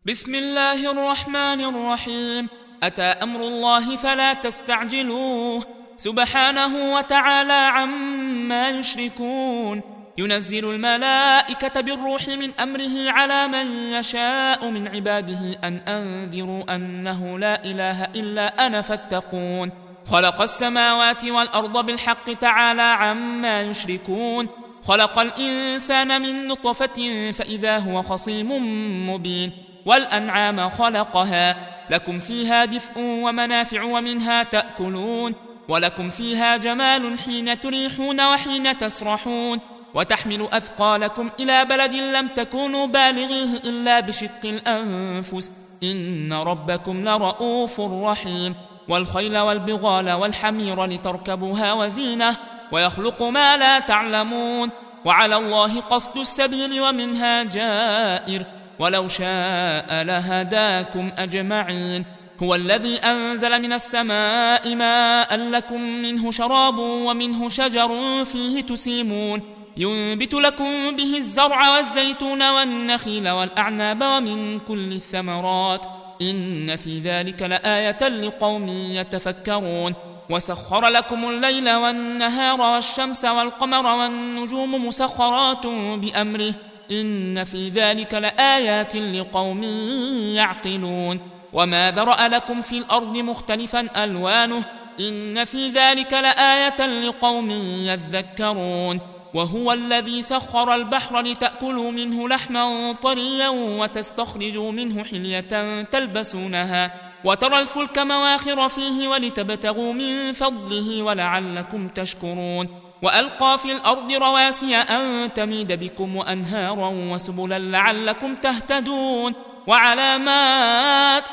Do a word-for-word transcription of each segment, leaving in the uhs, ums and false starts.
بسم الله الرحمن الرحيم. أتى أمر الله فلا تستعجلوه سبحانه وتعالى عما يشركون. ينزل الملائكة بالروح من أمره على من يشاء من عباده أن أنذروا أنه لا إله إلا أنا فاتقون. خلق السماوات والأرض بالحق تعالى عما يشركون. خلق الإنسان من نطفة فإذا هو خصيم مبين. والأنعام خلقها لكم فيها دفء ومنافع ومنها تأكلون. ولكم فيها جمال حين تريحون وحين تسرحون. وتحمل أثقالكم إلى بلد لم تكونوا بالغيه إلا بشق الأنفس إن ربكم لرؤوف رحيم. والخيل والبغال والحمير لتركبوها وزينة ويخلق ما لا تعلمون. وعلى الله قصد السبيل ومنها جائر ولو شاء لهداكم أجمعين. هو الذي أنزل من السماء ماء لكم منه شراب ومنه شجر فيه تسيمون. ينبت لكم به الزرع والزيتون والنخيل والأعناب ومن كل الثمرات إن في ذلك لآية لقوم يتفكرون. وسخر لكم الليل والنهار والشمس والقمر والنجوم مسخرات بأمره إن في ذلك لآيات لقوم يعقلون. وما ذرأ لكم في الأرض مختلفا ألوانه إن في ذلك لآية لقوم يذكرون. وهو الذي سخر البحر لتأكلوا منه لحما طريا وتستخرجوا منه حلية تلبسونها وترى الفلك مواخر فيه ولتبتغوا من فضله ولعلكم تشكرون. وألقى في الأرض رواسي أن تميد بكم وأنهارا وسبلا لعلكم تهتدون. وعلامات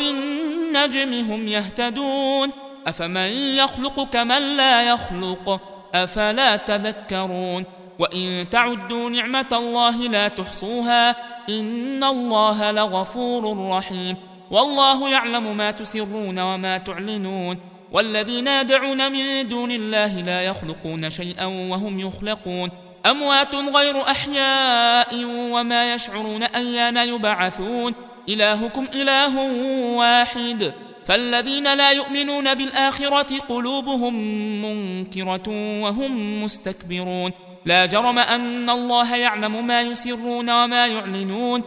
وبالنجم هم يهتدون. أفمن يخلق كمن لا يخلق أفلا تذكرون. وإن تعدوا نعمة الله لا تحصوها إن الله لغفور رحيم. والله يعلم ما تسرون وما تعلنون. والذين يدعون من دون الله لا يخلقون شيئا وهم يخلقون أموات غير أحياء وما يشعرون أيان يبعثون. إلهكم إله واحد فالذين لا يؤمنون بالآخرة قلوبهم منكرة وهم مستكبرون. لا جرم أن الله يعلم ما يسرون وما يعلنون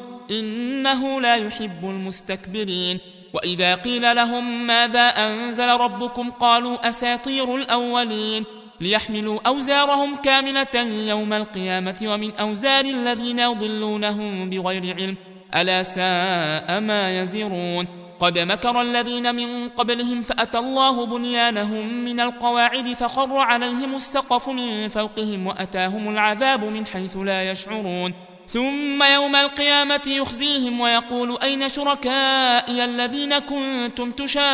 إنه لا يحب المستكبرين. وإذا قيل لهم ماذا أنزل ربكم قالوا أساطير الأولين ليحملوا أوزارهم كاملة يوم القيامة ومن أوزار الذين يضلونهم بغير علم ألا ساء ما يزرون. قد مكر الذين من قبلهم فأتى الله بنيانهم من القواعد فخر عليهم السقف من فوقهم وأتاهم العذاب من حيث لا يشعرون. ثم يوم القيامة يخزيهم ويقول أين شركائي الذين كنتم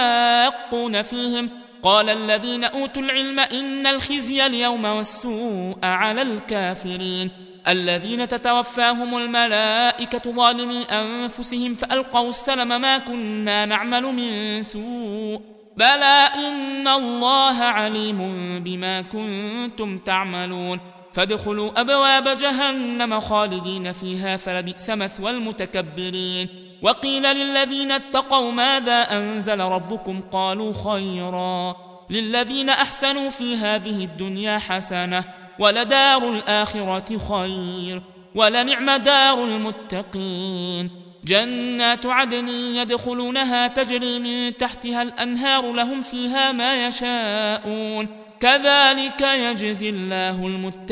تشاقون فيهم قال الذين أوتوا العلم إن الخزي اليوم والسوء على الكافرين الذين تتوفاهم الملائكة ظالمي أنفسهم فألقوا السلم ما كنا نعمل من سوء بلى إن الله عليم بما كنتم تعملون. فادخلوا أبواب جهنم خالدين فيها فلبئس مثوى المتكبرين. وقيل للذين اتقوا ماذا أنزل ربكم قالوا خيرا للذين أحسنوا في هذه الدنيا حسنة ولدار الآخرة خير ولنعم دار المتقين. جنات عدن يدخلونها تجري من تحتها الأنهار لهم فيها ما يشاءون كذلك يجزي الله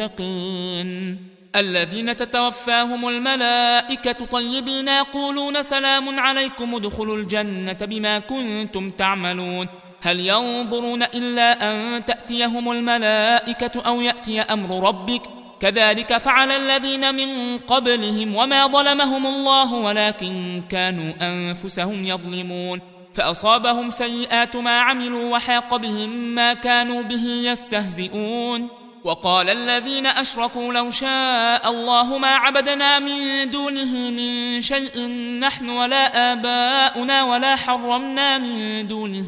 المتقين. الذين تتوفاهم الملائكة طيبين يقولون سلام عليكم ادخلوا الجنة بما كنتم تعملون. هل ينظرون إلا أن تأتيهم الملائكة أو يأتي أمر ربك كذلك فعل الذين من قبلهم وما ظلمهم الله ولكن كانوا أنفسهم يظلمون. فأصابهم سيئات ما عملوا وحاق بهم ما كانوا به يستهزئون. وقال الذين أشركوا لو شاء الله ما عبدنا من دونه من شيء نحن ولا آباؤنا ولا حرمنا من دونه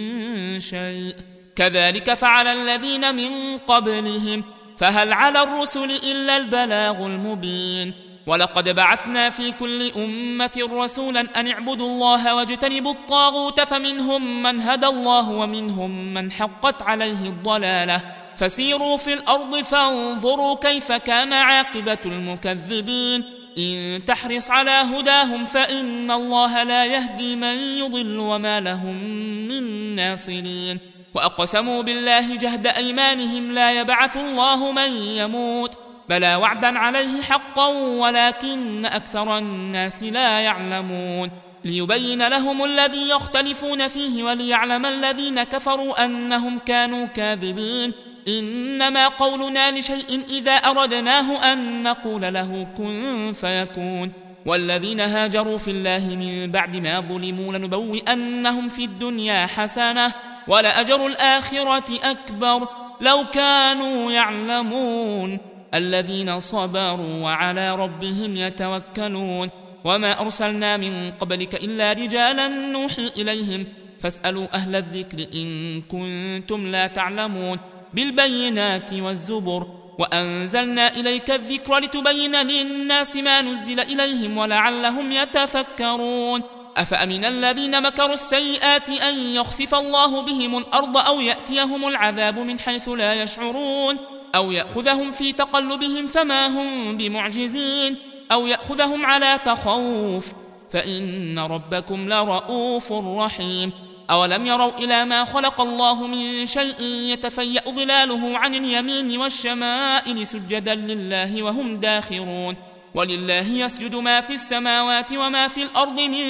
من شيء كذلك فعل الذين من قبلهم فهل على الرسل إلا البلاغ المبين. ولقد بعثنا في كل أمة رسولا أن اعبدوا الله واجتنبوا الطاغوت فمنهم من هدى الله ومنهم من حقت عليه الضلالة فسيروا في الأرض فانظروا كيف كان عاقبة المكذبين إن تحرص على هداهم فإن الله لا يهدي من يضل وما لهم من ناصرين وأقسموا بالله جهد أيمانهم لا يبعث الله من يموت بلى وعدا عليه حقا ولكن أكثر الناس لا يعلمون ليبين لهم الذي يختلفون فيه وليعلم الذين كفروا أنهم كانوا كاذبين إنما قولنا لشيء إذا أردناه أن نقول له كن فيكون والذين هاجروا في الله من بعد ما ظلموا لنبوئنهم في الدنيا حسنة ولأجر الآخرة أكبر لو كانوا يعلمون الذين صبروا وعلى ربهم يتوكلون وما أرسلنا من قبلك إلا رجالا نوحي إليهم فاسألوا أهل الذكر إن كنتم لا تعلمون بالبينات والزبر وأنزلنا إليك الذكر لتبين للناس ما نزل إليهم ولعلهم يتفكرون أفأمن الذين مكروا السيئات أن يخسف الله بهم الأرض أو يأتيهم العذاب من حيث لا يشعرون أو يأخذهم في تقلبهم فما هم بمعجزين أو يأخذهم على تخوف فإن ربكم لرؤوف رحيم أولم يروا إلى ما خلق الله من شيء يتفيأ ظلاله عن اليمين والشمائل سجدا لله وهم داخرون ولله يسجد ما في السماوات وما في الأرض من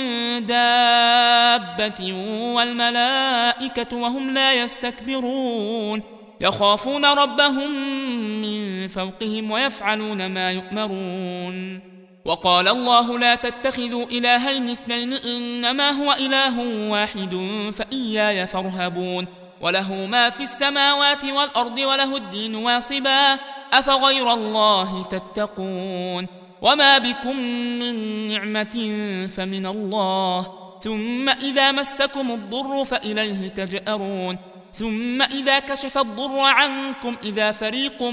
دابة والملائكة وهم لا يستكبرون يخافون ربهم من فوقهم ويفعلون ما يؤمرون وقال الله لا تتخذوا إلهين اثنين إنما هو إله واحد فإياي فارهبون وله ما في السماوات والأرض وله الدين واصبا أفغير الله تتقون وما بكم من نعمة فمن الله ثم إذا مسكم الضر فإليه تجأرون ثم إذا كشف الضر عنكم إذا فريق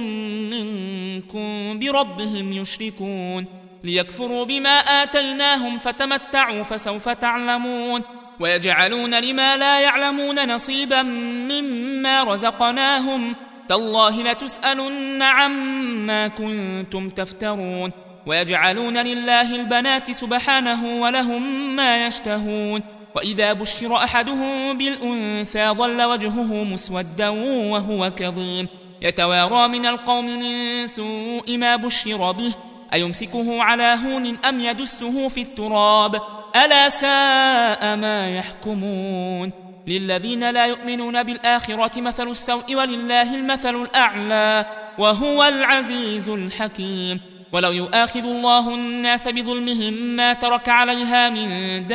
منكم بربهم يشركون ليكفروا بما آتيناهم فتمتعوا فسوف تعلمون ويجعلون لما لا يعلمون نصيبا مما رزقناهم تالله لتسألن عما كنتم تفترون ويجعلون لله البنات سبحانه ولهم ما يشتهون وإذا بشر أحدهم بالأنثى ظل وجهه مسودا وهو كظيم يتوارى من القوم من سوء ما بشر به أيمسكه على هون أم يدسه في التراب ألا ساء ما يحكمون للذين لا يؤمنون بالآخرة مثل السوء ولله المثل الأعلى وهو العزيز الحكيم ولو يؤاخذ الله الناس بظلمهم ما ترك عليها من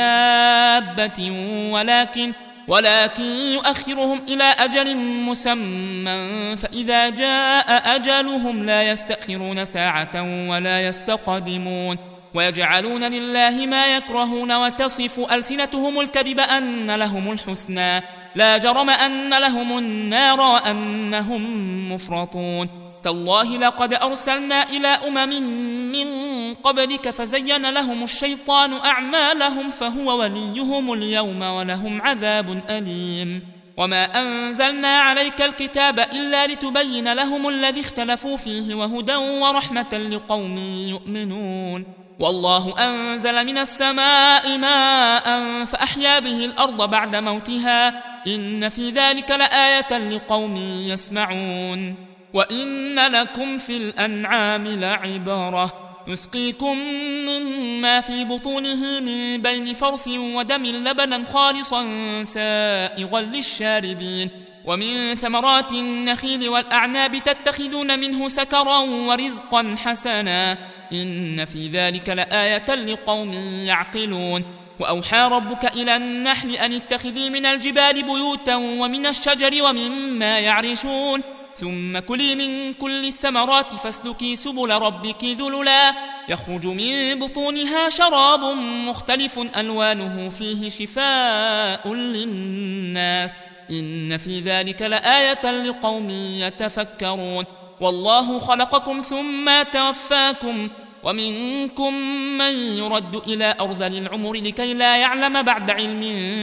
دابة ولكن ولكن يؤخرهم إلى أجل مسمى فإذا جاء أجلهم لا يستأخرون ساعة ولا يستقدمون ويجعلون لله ما يكرهون وتصف ألسنتهم الكذب أن لهم الحسنى لا جرم أن لهم النار وأنهم مفرطون تالله لقد أرسلنا إلى أمم من قبلك فزين لهم الشيطان أعمالهم فهو وليهم اليوم ولهم عذاب أليم وما أنزلنا عليك الكتاب إلا لتبين لهم الذي اختلفوا فيه وهدى ورحمة لقوم يؤمنون والله أنزل من السماء ماء فأحيا به الأرض بعد موتها إن في ذلك لآية لقوم يسمعون وإن لكم في الأنعام لعبرة نسقيكم مما في بطونه من بين فرث ودم لبنا خالصا سائغا للشاربين ومن ثمرات النخيل والأعناب تتخذون منه سكرا ورزقا حسنا إن في ذلك لآية لقوم يعقلون وأوحى ربك إلى النحل أن اتخذي من الجبال بيوتا ومن الشجر ومما يعرشون ثم كلي من كل الثمرات فاسلكي سبل ربك ذللا يخرج من بطونها شراب مختلف ألوانه فيه شفاء للناس إن في ذلك لآية لقوم يتفكرون والله خلقكم ثم توفاكم ومنكم من يرد إلى أرذل العمر لكي لا يعلم بعد علم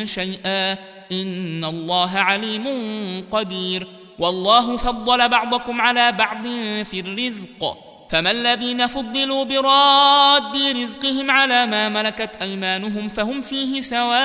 شيئا إن الله عليم قدير والله فضل بعضكم على بعض في الرزق فما الذين فضلوا براد رزقهم على ما ملكت أيمانهم فهم فيه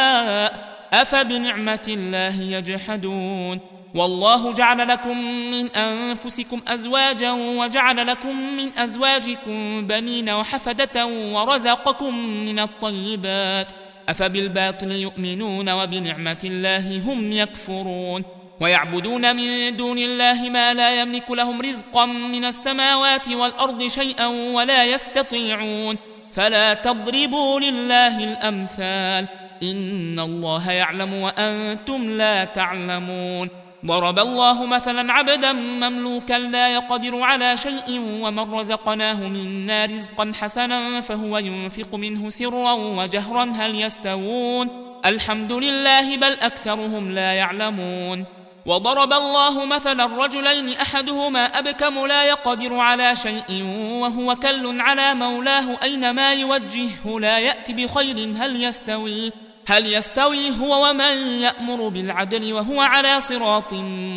سواء أفبنعمة الله يجحدون والله جعل لكم من أنفسكم أزواجا وجعل لكم من أزواجكم بنين وحفدة ورزقكم من الطيبات أفبالباطل يؤمنون وبنعمة الله هم يكفرون ويعبدون من دون الله ما لا يملك لهم رزقا من السماوات والأرض شيئا ولا يستطيعون فلا تضربوا لله الأمثال إن الله يعلم وأنتم لا تعلمون ضرب الله مثلا عبدا مملوكا لا يقدر على شيء ومن رزقناه منا رزقا حسنا فهو ينفق منه سرا وجهرا هل يستوون الحمد لله بل أكثرهم لا يعلمون وضرب الله مثلا رجلين أحدهما أبكم لا يقدر على شيء وهو كل على مولاه أينما يوجهه لا يأتي بخير هل يستوي هل يستوي هو ومن يأمر بالعدل وهو على صراط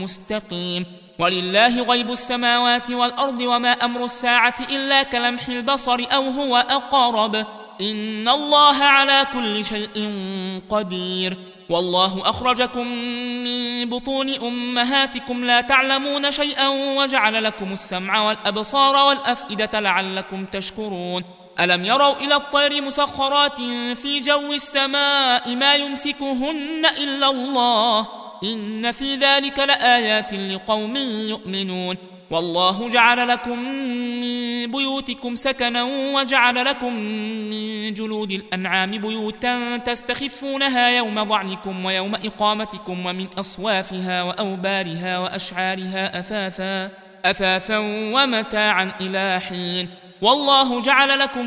مستقيم ولله غيب السماوات والأرض وما أمر الساعة إلا كلمح البصر أو هو أقرب إن الله على كل شيء قدير والله أخرجكم من بطون أمهاتكم لا تعلمون شيئا وجعل لكم السمع والأبصار والأفئدة لعلكم تشكرون ألم يروا إلى الطير مسخرات في جو السماء ما يمسكهن إلا الله إن في ذلك لآيات لقوم يؤمنون والله جعل لكم من بيوتكم سكنا وجعل لكم من جلود الأنعام بيوتا تستخفونها يوم ضعنكم ويوم إقامتكم ومن أصوافها وأوبارها وأشعارها أثاثا, أثاثا ومتاعا إلى حين والله جعل لكم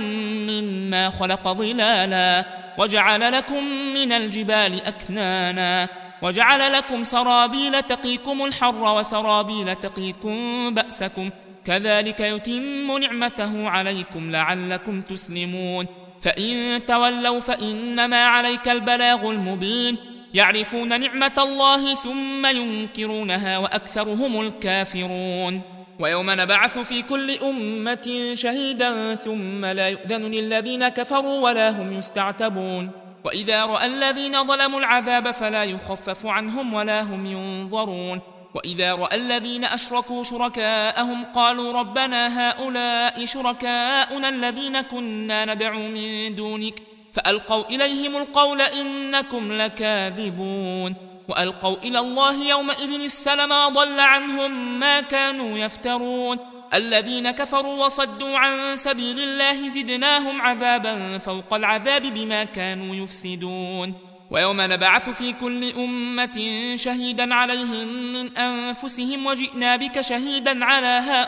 مما خلق ظلالا وجعل لكم من الجبال أكنانا وجعل لكم سرابيل تقيكم الحر وسرابيل تقيكم بأسكم كذلك يتم نعمته عليكم لعلكم تسلمون فإن تولوا فإنما عليك البلاغ المبين يعرفون نعمة الله ثم ينكرونها وأكثرهم الكافرون ويوم نبعث في كل أمة شهيدا ثم لا يؤذن للذين كفروا ولا هم يستعتبون وإذا رأى الذين ظلموا العذاب فلا يخفف عنهم ولا هم ينظرون وإذا رأى الذين أشركوا شركاءهم قالوا ربنا هؤلاء شركاؤنا الذين كنا ندعو من دونك فألقوا إليهم القول إنكم لكاذبون وألقوا إلى الله يومئذ السلم وضل عنهم ما كانوا يفترون الذين كفروا وصدوا عن سبيل الله زدناهم عذابا فوق العذاب بما كانوا يفسدون ويوم نبعث في كل أمة شهيدا عليهم من أنفسهم وجئنا بك شهيدا على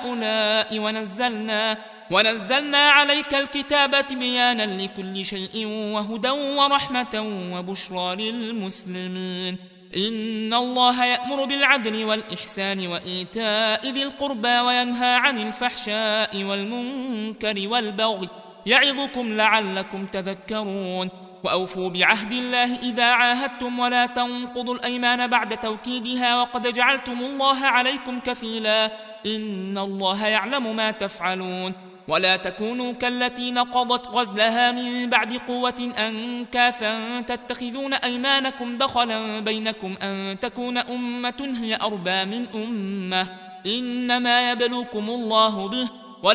هؤلاء ونزلنا, ونزلنا عليك الكتاب بيانا لكل شيء وهدى ورحمة وبشرى للمسلمين إن الله يأمر بالعدل والإحسان وإيتاء ذي القربى وينهى عن الفحشاء والمنكر والبغي يعظكم لعلكم تذكرون وأوفوا بعهد الله إذا عاهدتم ولا تنقضوا الأيمان بعد توكيدها وقد جعلتم الله عليكم كفيلا إن الله يعلم ما تفعلون ولا تكونوا كالتي نقضت غزلها من بعد قوة أنكاثا تتخذون أيمانكم دخلا بينكم أن تكون أمة هي أربى من أمة إنما يبلوكم الله به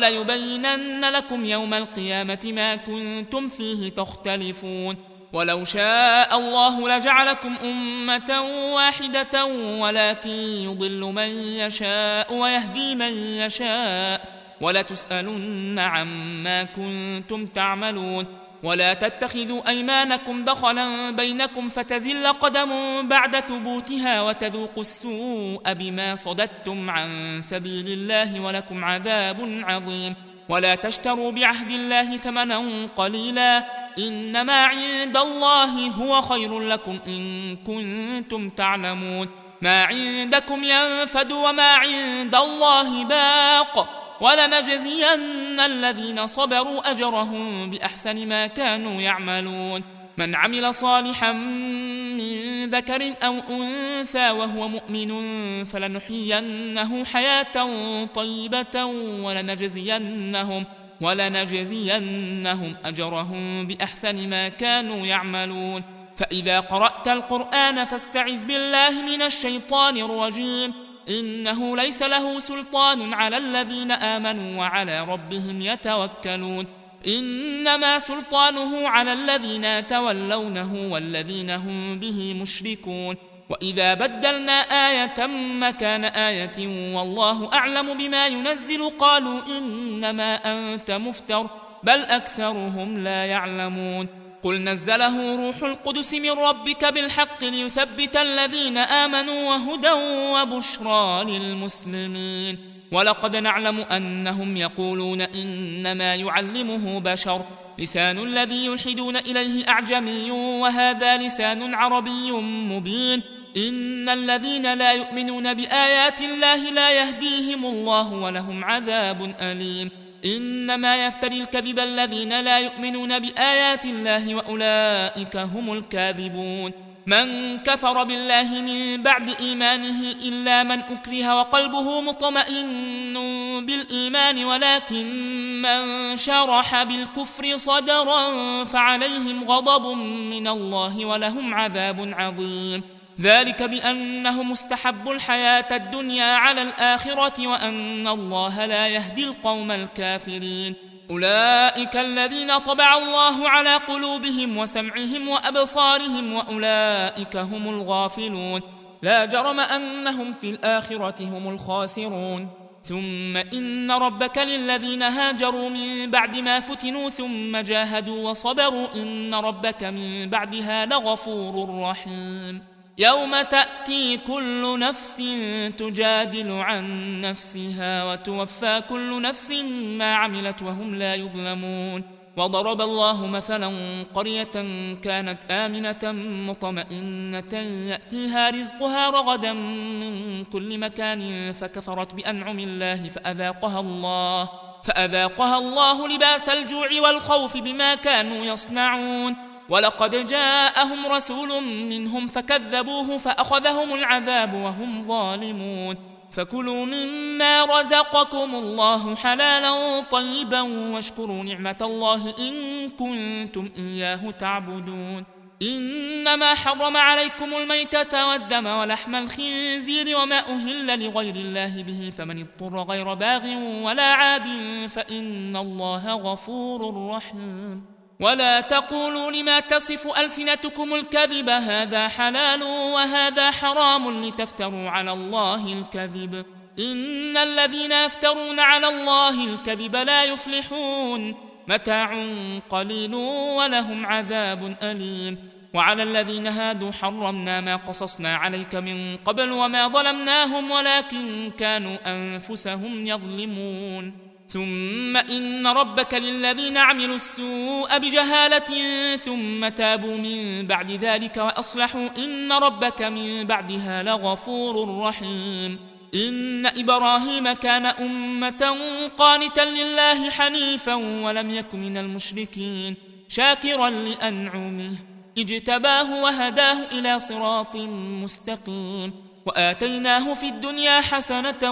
وليبينن لكم يوم القيامة ما كنتم فيه تختلفون ولو شاء الله لجعلكم أمة واحدة ولكن يضل من يشاء ويهدي من يشاء ولتسألن عما كنتم تعملون ولا تتخذوا أيمانكم دخلا بينكم فتزل قدم بعد ثبوتها وتذوقوا السوء بما صددتم عن سبيل الله ولكم عذاب عظيم ولا تشتروا بعهد الله ثمنا قليلا إنما عند الله هو خير لكم إن كنتم تعلمون ما عندكم ينفد وما عند الله باق ولنجزين الذين صبروا أجرهم بأحسن ما كانوا يعملون من عمل صالحا من ذكر أو أنثى وهو مؤمن فلنحيينه حياة طيبة ولنجزينهم ولنجزينهم أجرهم بأحسن ما كانوا يعملون فإذا قرأت القرآن فاستعذ بالله من الشيطان الرجيم إنه ليس له سلطان على الذين آمنوا وعلى ربهم يتوكلون إنما سلطانه على الذين يتولونه والذين هم به مشركون وإذا بدلنا آية مكان آية والله أعلم بما ينزل قالوا إنما أنت مفتر بل أكثرهم لا يعلمون قل نزله روح القدس من ربك بالحق ليثبت الذين آمنوا وهدى وبشرى للمسلمين ولقد نعلم أنهم يقولون إنما يعلمه بشر لسان الذي يلحدون إليه أعجمي وهذا لسان عربي مبين إن الذين لا يؤمنون بآيات الله لا يهديهم الله ولهم عذاب أليم إنما يفتري الكذب الذين لا يؤمنون بآيات الله وأولئك هم الكاذبون من كفر بالله من بعد إيمانه إلا من أكره وقلبه مطمئن بالإيمان ولكن من شرح بالكفر صدرا فعليهم غضب من الله ولهم عذاب عظيم ذلك بأنهم استحبوا الحياة الدنيا على الآخرة وأن الله لا يهدي القوم الكافرين أولئك الذين طبع الله على قلوبهم وسمعهم وأبصارهم وأولئك هم الغافلون لا جرم أنهم في الآخرة هم الخاسرون ثم إن ربك للذين هاجروا من بعد ما فتنوا ثم جاهدوا وصبروا إن ربك من بعدها لغفور رحيم يوم تأتي كل نفس تجادل عن نفسها وتوفى كل نفس ما عملت وهم لا يظلمون وضرب الله مثلا قرية كانت آمنة مطمئنة يأتيها رزقها رغدا من كل مكان فكفرت بأنعم الله فأذاقها الله فأذاقها الله لباس الجوع والخوف بما كانوا يصنعون ولقد جاءهم رسول منهم فكذبوه فأخذهم العذاب وهم ظالمون فكلوا مما رزقكم الله حلالا طيبا واشكروا نعمة الله إن كنتم إياه تعبدون إنما حرم عليكم الميتة والدم ولحم الخنزير وما أهل لغير الله به فمن اضطر غير باغ ولا عاد فإن الله غفور رحيم ولا تقولوا لما تصف ألسنتكم الكذب هذا حلال وهذا حرام لتفتروا على الله الكذب إن الذين يفترون على الله الكذب لا يفلحون متاع قليل ولهم عذاب أليم وعلى الذين هادوا حرمنا ما قصصنا عليك من قبل وما ظلمناهم ولكن كانوا أنفسهم يظلمون ثم إن ربك للذين عملوا السوء بجهالة ثم تابوا من بعد ذلك وأصلحوا إن ربك من بعدها لغفور رحيم إن إبراهيم كان أمة قانتا لله حنيفا ولم يك من المشركين شاكرا لأنعمه اجتباه وهداه إلى صراط مستقيم وآتيناه في الدنيا حسنة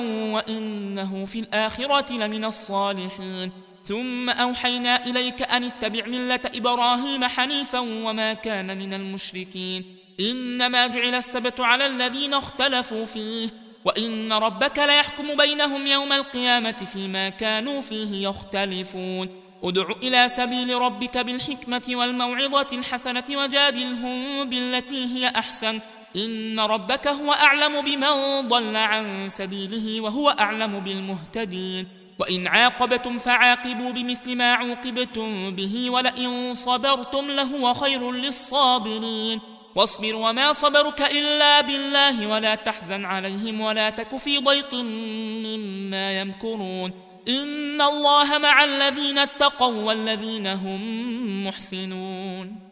وإنه في الآخرة لمن الصالحين ثم أوحينا إليك أن اتبع ملة إبراهيم حنيفا وما كان من المشركين إنما جعل السبت على الذين اختلفوا فيه وإن ربك ليحكم بينهم يوم القيامة فيما كانوا فيه يختلفون ادع إلى سبيل ربك بالحكمة والموعظة الحسنة وجادلهم بالتي هي أحسن إن ربك هو أعلم بمن ضل عن سبيله وهو أعلم بالمهتدين وإن عاقبتم فعاقبوا بمثل ما عوقبتم به ولئن صبرتم لهو خير للصابرين واصبر وما صبرك إلا بالله ولا تحزن عليهم ولا تك في ضيق مما يمكرون إن الله مع الذين اتقوا والذين هم محسنون